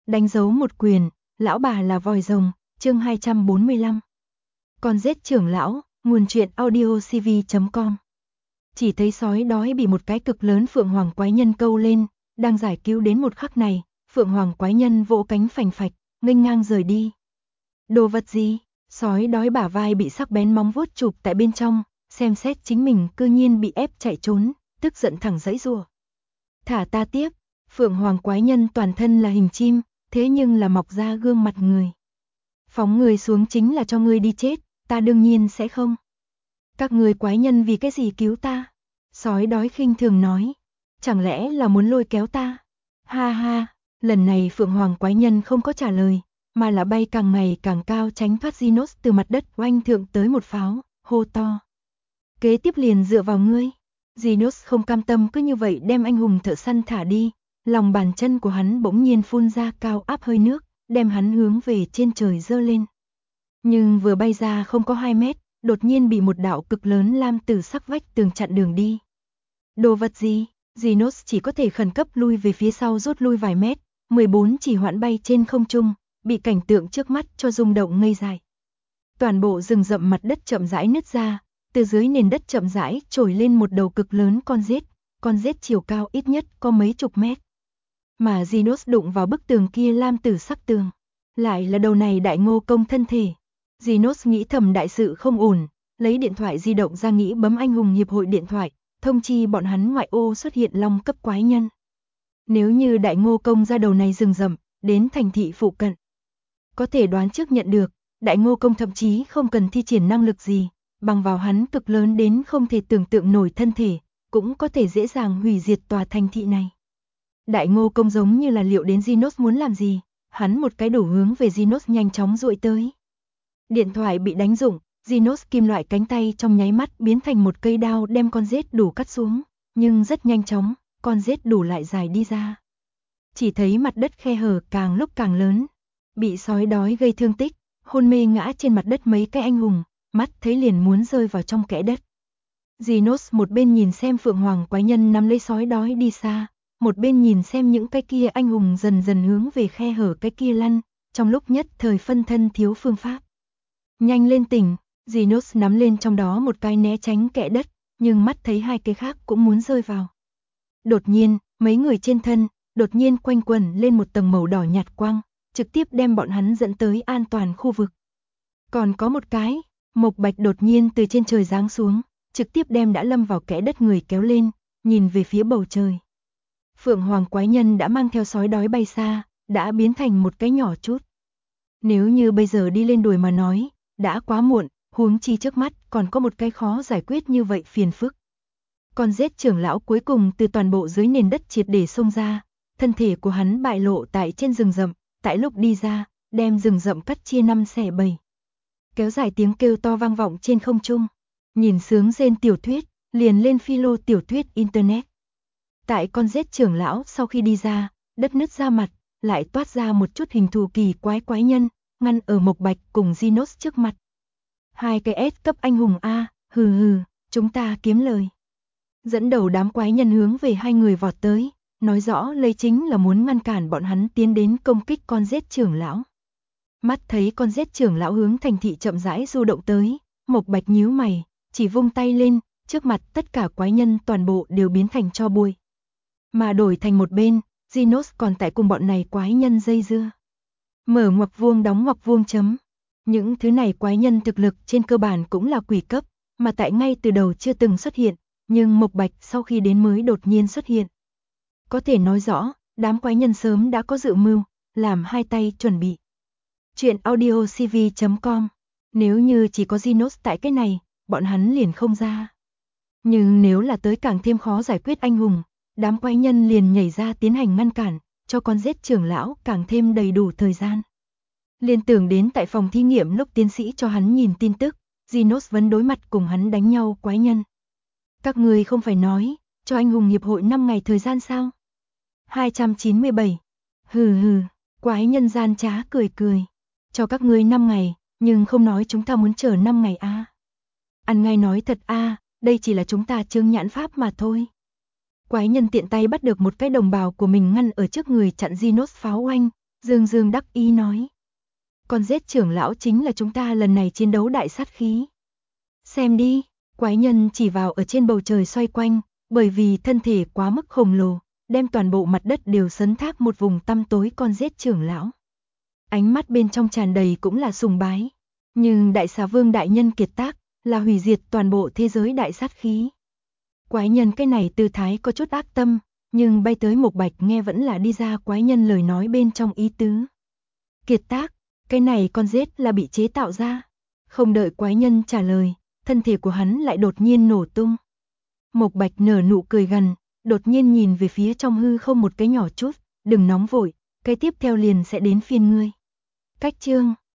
đánh dấu một quyền, lão bà là vòi rồng, chương 245. Con rết trưởng lão, nguồn truyện audiocv.com. Chỉ thấy sói đói bị một cái cực lớn phượng hoàng quái nhân câu lên, đang giải cứu đến một khắc này, phượng hoàng quái nhân vỗ cánh phành phạch, nghênh ngang rời đi. Đồ vật gì? Sói đói bả vai bị sắc bén móng vuốt chụp tại bên trong, xem xét chính mình cư nhiên bị ép chạy trốn, tức giận thẳng giãy giụa. Thả ta tiếp. Phượng hoàng quái nhân toàn thân là hình chim, thế nhưng là mọc ra gương mặt người. Phóng người xuống chính là cho ngươi đi chết, ta đương nhiên sẽ không. Các người quái nhân vì cái gì cứu ta? Sói đói khinh thường nói. Chẳng lẽ là muốn lôi kéo ta? Ha ha, lần này phượng hoàng quái nhân không có trả lời, mà là bay càng ngày càng cao tránh thoát Genos từ mặt đất oanh thượng tới một pháo, hô to. Kế tiếp liền dựa vào ngươi. Genos không cam tâm cứ như vậy đem anh hùng thợ săn thả đi. Lòng bàn chân của hắn bỗng nhiên phun ra cao áp hơi nước, đem hắn hướng về trên trời giơ lên. Nhưng vừa bay ra không có 2 mét, đột nhiên bị một đạo cực lớn lam tử sắc vách tường chặn đường đi. Đồ vật gì? Genos chỉ có thể khẩn cấp lui về phía sau rút lui vài mét, 14 chỉ hoãn bay trên không trung, bị cảnh tượng trước mắt cho rung động ngây dại. Toàn bộ rừng rậm mặt đất chậm rãi nứt ra, từ dưới nền đất chậm rãi trồi lên một đầu cực lớn con rết chiều cao ít nhất có mấy chục mét. Mà Genos đụng vào bức tường kia lam tử sắc tường, lại là đầu này đại ngô công thân thể. Genos nghĩ thầm đại sự không ổn, lấy điện thoại di động ra nghĩ bấm anh hùng hiệp hội điện thoại, thông chi bọn hắn ngoại ô xuất hiện long cấp quái nhân. Nếu như đại ngô công ra đầu này rừng rậm, đến thành thị phụ cận, có thể đoán trước nhận được, đại ngô công thậm chí không cần thi triển năng lực gì, bằng vào hắn cực lớn đến không thể tưởng tượng nổi thân thể, cũng có thể dễ dàng hủy diệt tòa thành thị này. Đại ngô công giống như là liệu đến Genos muốn làm gì, hắn một cái đổ hướng về Genos nhanh chóng duỗi tới. Điện thoại bị đánh rụng, Genos kim loại cánh tay trong nháy mắt biến thành một cây đao đem con rết đủ cắt xuống, nhưng rất nhanh chóng, con rết đủ lại dài đi ra. Chỉ thấy mặt đất khe hở càng lúc càng lớn, bị sói đói gây thương tích, hôn mê ngã trên mặt đất mấy cái anh hùng, mắt thấy liền muốn rơi vào trong kẽ đất. Genos một bên nhìn xem phượng hoàng quái nhân nắm lấy sói đói đi xa, một bên nhìn xem những cái kia anh hùng dần dần hướng về khe hở cái kia lăn, trong lúc nhất thời phân thân thiếu phương pháp. Nhanh lên tỉnh, Genos nắm lên trong đó một cái né tránh kẽ đất, nhưng mắt thấy hai cái khác cũng muốn rơi vào. Đột nhiên, mấy người trên thân, đột nhiên quanh quẩn lên một tầng màu đỏ nhạt quang, trực tiếp đem bọn hắn dẫn tới an toàn khu vực. Còn có một cái, Mộc Bạch đột nhiên từ trên trời giáng xuống, trực tiếp đem đã lâm vào kẽ đất người kéo lên, nhìn về phía bầu trời. Phượng hoàng quái nhân đã mang theo sói đói bay xa, đã biến thành một cái nhỏ chút. Nếu như bây giờ đi lên đuổi mà nói, đã quá muộn, huống chi trước mắt còn có một cái khó giải quyết như vậy phiền phức. Con rết trưởng lão cuối cùng từ toàn bộ dưới nền đất triệt để xông ra, thân thể của hắn bại lộ tại trên rừng rậm, tại lúc đi ra, đem rừng rậm cắt chia 5 xẻ 7. Kéo dài tiếng kêu to vang vọng trên không trung, nhìn sướng rên tiểu thuyết, liền lên philo tiểu thuyết internet. Tại con rết trưởng lão sau khi đi ra, đất nứt ra mặt, lại toát ra một chút hình thù kỳ quái nhân, ngăn ở Mộc Bạch cùng Genos trước mặt. Hai cái S cấp anh hùng A, hừ hừ, chúng ta kiếm lời. Dẫn đầu đám quái nhân hướng về hai người vọt tới, nói rõ lấy chính là muốn ngăn cản bọn hắn tiến đến công kích con rết trưởng lão. Mắt thấy con rết trưởng lão hướng thành thị chậm rãi du động tới, Mộc Bạch nhíu mày, chỉ vung tay lên, trước mặt tất cả quái nhân toàn bộ đều biến thành tro bụi. Mà đổi thành một bên, Genos còn tại cùng bọn này quái nhân dây dưa. Mở ngoặc vuông đóng ngoặc vuông chấm. Những thứ này quái nhân thực lực trên cơ bản cũng là quỷ cấp, mà tại ngay từ đầu chưa từng xuất hiện, nhưng Mộc Bạch sau khi đến mới đột nhiên xuất hiện. Có thể nói rõ, đám quái nhân sớm đã có dự mưu, làm hai tay chuẩn bị. Chuyện audiocv.com. Nếu như chỉ có Genos tại cái này, bọn hắn liền không ra. Nhưng nếu là tới càng thêm khó giải quyết anh hùng, đám quái nhân liền nhảy ra tiến hành ngăn cản, cho con rết trưởng lão càng thêm đầy đủ thời gian. Liên tưởng đến tại phòng thí nghiệm lúc tiến sĩ cho hắn nhìn tin tức, Genos vẫn đối mặt cùng hắn đánh nhau quái nhân. Các người không phải nói, cho anh hùng hiệp hội 5 ngày thời gian sao? 297. Hừ hừ, quái nhân gian trá cười cười. Cho các ngươi 5 ngày, nhưng không nói chúng ta muốn chờ 5 ngày a. Ăn ngay nói thật a, đây chỉ là chúng ta chướng nhãn pháp mà thôi. Quái nhân tiện tay bắt được một cái đồng bào của mình ngăn ở trước người chặn Genos pháo oanh, Dương Dương đắc ý nói. Con rết trưởng lão chính là chúng ta lần này chiến đấu đại sát khí. Xem đi, quái nhân chỉ vào ở trên bầu trời xoay quanh, bởi vì thân thể quá mức khổng lồ, đem toàn bộ mặt đất đều sấn thác một vùng tăm tối con rết trưởng lão. Ánh mắt bên trong tràn đầy cũng là sùng bái, nhưng đại xà vương đại nhân kiệt tác, là hủy diệt toàn bộ thế giới đại sát khí. Quái nhân cái này tư thái có chút ác tâm, nhưng bay tới Mộc Bạch nghe vẫn là đi ra quái nhân lời nói bên trong ý tứ. Kiệt tác, cái này con rết là bị chế tạo ra. Không đợi quái nhân trả lời, thân thể của hắn lại đột nhiên nổ tung. Mộc Bạch nở nụ cười gằn, đột nhiên nhìn về phía trong hư không một cái nhỏ chút, đừng nóng vội, cái tiếp theo liền sẽ đến phiên ngươi. Cách chương